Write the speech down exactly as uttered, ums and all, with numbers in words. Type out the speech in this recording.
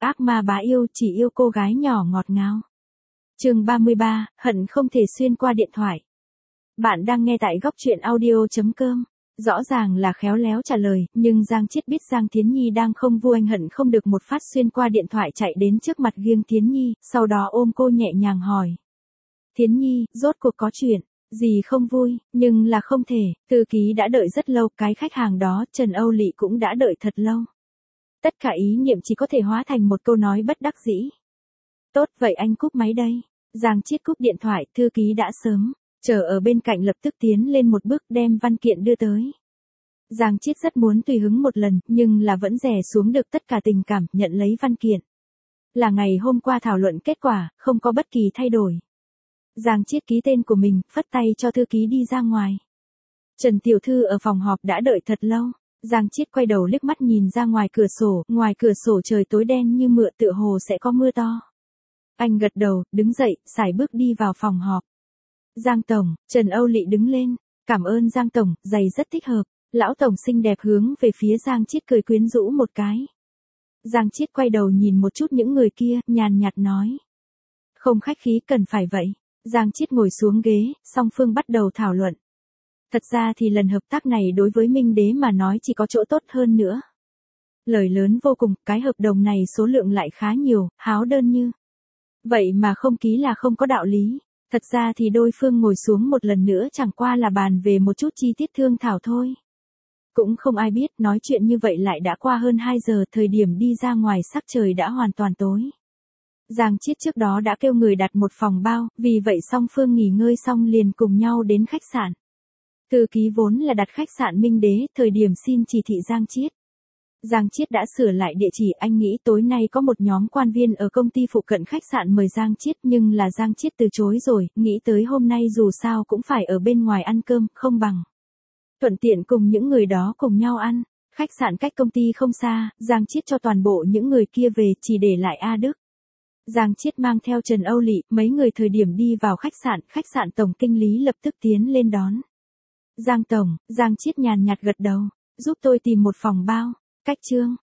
ác ma bá yêu chỉ yêu cô gái nhỏ ngọt ngào. Chương ba mươi ba, hận không thể xuyên qua điện thoại. Bạn đang nghe tại góc truyện audio chấm com. Rõ ràng là khéo léo trả lời, nhưng Giang Chiết biết Giang Thiến Nhi đang không vui, anh hận không được một phát xuyên qua điện thoại chạy đến trước mặt Giang Thiến Nhi, sau đó ôm cô nhẹ nhàng hỏi. Thiến Nhi, rốt cuộc có chuyện gì không vui, nhưng là không thể, thư ký đã đợi rất lâu, cái khách hàng đó, Trần Âu Lị cũng đã đợi thật lâu. Tất cả ý niệm chỉ có thể hóa thành một câu nói bất đắc dĩ. Tốt vậy anh cúp máy đây. Giang Chiết cúp điện thoại, thư ký đã sớm chờ ở bên cạnh lập tức tiến lên một bước đem văn kiện đưa tới. Giang Chiết rất muốn tùy hứng một lần, nhưng là vẫn đè xuống được tất cả tình cảm, nhận lấy văn kiện. Là ngày hôm qua thảo luận kết quả, không có bất kỳ thay đổi. Giang Chiết ký tên của mình, phất tay cho thư ký đi ra ngoài. Trần tiểu thư ở phòng họp đã đợi thật lâu. Giang Chiết quay đầu liếc mắt nhìn ra ngoài cửa sổ, ngoài cửa sổ trời tối đen như mựa, tựa hồ sẽ có mưa to. Anh gật đầu, đứng dậy, sải bước đi vào phòng họp. Giang Tổng, Trần Âu Lị đứng lên. Cảm ơn Giang Tổng, giày rất thích hợp. Lão Tổng xinh đẹp hướng về phía Giang Chiết cười quyến rũ một cái. Giang Chiết quay đầu nhìn một chút những người kia, nhàn nhạt nói. Không khách khí, cần phải vậy. Giang Chiết ngồi xuống ghế, song phương bắt đầu thảo luận. Thật ra thì lần hợp tác này đối với Minh Đế mà nói chỉ có chỗ tốt hơn nữa. Lời lớn vô cùng, cái hợp đồng này số lượng lại khá nhiều, háo đơn như. Vậy mà không ký là không có đạo lý. Thật ra thì đôi phương ngồi xuống một lần nữa chẳng qua là bàn về một chút chi tiết thương thảo thôi. Cũng không ai biết, nói chuyện như vậy lại đã qua hơn hai giờ, thời điểm đi ra ngoài sắc trời đã hoàn toàn tối. Giang Chiết trước đó đã kêu người đặt một phòng bao, vì vậy song phương nghỉ ngơi xong liền cùng nhau đến khách sạn. Thư ký vốn là đặt khách sạn Minh Đế, thời điểm xin chỉ thị Giang Chiết. Giang Chiết đã sửa lại địa chỉ, anh nghĩ tối nay có một nhóm quan viên ở công ty phụ cận khách sạn mời Giang Chiết, nhưng là Giang Chiết từ chối rồi, nghĩ tới hôm nay dù sao cũng phải ở bên ngoài ăn cơm, không bằng thuận tiện cùng những người đó cùng nhau ăn. Khách sạn cách công ty không xa, Giang Chiết cho toàn bộ những người kia về, chỉ để lại A Đức. Giang Chiết mang theo Trần Âu Lị, mấy người thời điểm đi vào khách sạn, khách sạn tổng kinh lý lập tức tiến lên đón. Giang Tổng, Giang Chiết nhàn nhạt gật đầu, giúp tôi tìm một phòng bao. Cách Trương